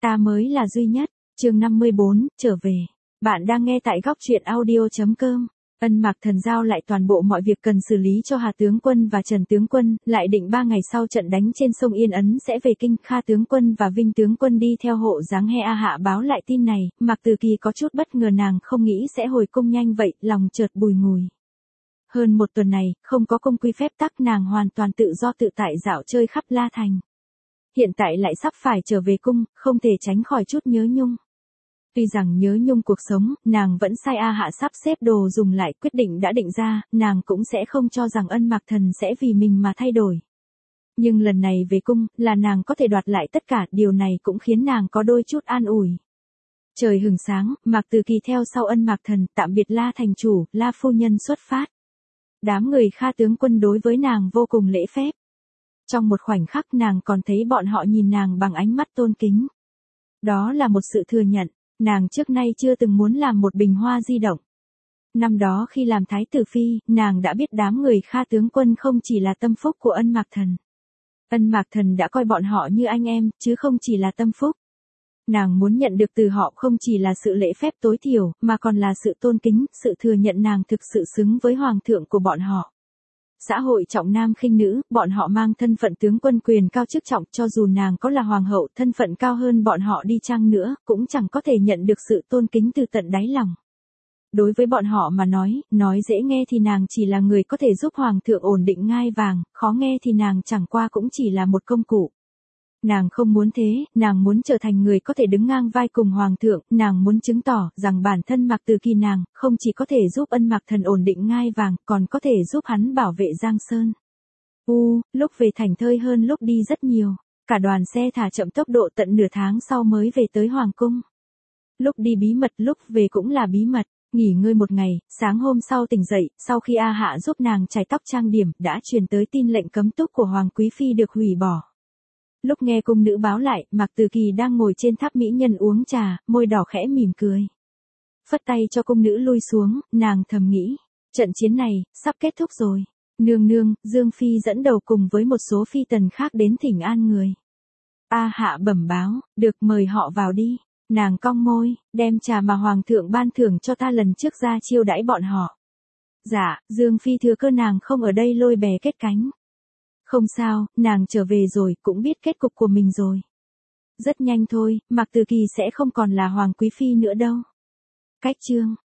Ta mới là duy nhất. Chương 54, trở về. Bạn đang nghe tại góc truyện audio.com. Ân Mạc Thần giao lại toàn bộ mọi việc cần xử lý cho Hà tướng quân và Trần tướng quân, lại định 3 ngày sau trận đánh trên sông Yên Ấn sẽ về kinh. Kha tướng quân và Vinh tướng quân đi theo hộ dáng He A Hạ báo lại tin này, Mạc Từ Kỳ có chút bất ngờ, nàng không nghĩ sẽ hồi cung nhanh vậy, lòng chợt bùi ngùi. Hơn một tuần này, không có công quy phép tắc, nàng hoàn toàn tự do tự tại dạo chơi khắp La Thành. Hiện tại lại sắp phải trở về cung, không thể tránh khỏi chút nhớ nhung. Tuy rằng nhớ nhung cuộc sống, nàng vẫn sai A Hạ sắp xếp đồ dùng lại, quyết định đã định ra, nàng cũng sẽ không cho rằng Ân Mạc Thần sẽ vì mình mà thay đổi. Nhưng lần này về cung, là nàng có thể đoạt lại tất cả, điều này cũng khiến nàng có đôi chút an ủi. Trời hừng sáng, Mạc Từ Kỳ theo sau Ân Mạc Thần, tạm biệt La thành chủ, La phu nhân xuất phát. Đám người Kha tướng quân đối với nàng vô cùng lễ phép. Trong một khoảnh khắc nàng còn thấy bọn họ nhìn nàng bằng ánh mắt tôn kính. Đó là một sự thừa nhận, nàng trước nay chưa từng muốn làm một bình hoa di động. Năm đó khi làm thái tử phi, nàng đã biết đám người Kha tướng quân không chỉ là tâm phúc của Ân Mạc Thần. Ân Mạc Thần đã coi bọn họ như anh em, chứ không chỉ là tâm phúc. Nàng muốn nhận được từ họ không chỉ là sự lễ phép tối thiểu, mà còn là sự tôn kính, sự thừa nhận nàng thực sự xứng với hoàng thượng của bọn họ. Xã hội trọng nam khinh nữ, bọn họ mang thân phận tướng quân, quyền cao chức trọng, cho dù nàng có là hoàng hậu, thân phận cao hơn bọn họ đi chăng nữa, cũng chẳng có thể nhận được sự tôn kính từ tận đáy lòng. Đối với bọn họ mà nói dễ nghe thì nàng chỉ là người có thể giúp hoàng thượng ổn định ngai vàng, khó nghe thì nàng chẳng qua cũng chỉ là một công cụ. Nàng không muốn thế, nàng muốn trở thành người có thể đứng ngang vai cùng hoàng thượng, nàng muốn chứng tỏ rằng bản thân Mạc Từ Kỳ nàng, không chỉ có thể giúp Ân Mạc Thần ổn định ngai vàng, còn có thể giúp hắn bảo vệ Giang Sơn. Lúc về thành thơi hơn lúc đi rất nhiều, cả đoàn xe thả chậm tốc độ, tận nửa tháng sau mới về tới hoàng cung. Lúc đi bí mật, lúc về cũng là bí mật. Nghỉ ngơi một ngày, sáng hôm sau tỉnh dậy, sau khi A Hạ giúp nàng chải tóc trang điểm, đã truyền tới tin lệnh cấm túc của Hoàng Quý Phi được hủy bỏ. Lúc nghe cung nữ báo lại, Mạc Từ Kỳ đang ngồi trên tháp mỹ nhân uống trà, môi đỏ khẽ mỉm cười. Phất tay cho cung nữ lui xuống, nàng thầm nghĩ, trận chiến này, sắp kết thúc rồi. Nương nương, Dương Phi dẫn đầu cùng với một số phi tần khác đến thỉnh an người. A Hạ bẩm báo, được, mời họ vào đi. Nàng cong môi, đem trà mà hoàng thượng ban thưởng cho ta lần trước ra chiêu đãi bọn họ. Dạ, Dương Phi thừa cơ nàng không ở đây lôi bè kết cánh. Không sao, nàng trở về rồi, cũng biết kết cục của mình rồi. Rất nhanh thôi, Mạc Từ Kỳ sẽ không còn là Hoàng Quý Phi nữa đâu. Cách chương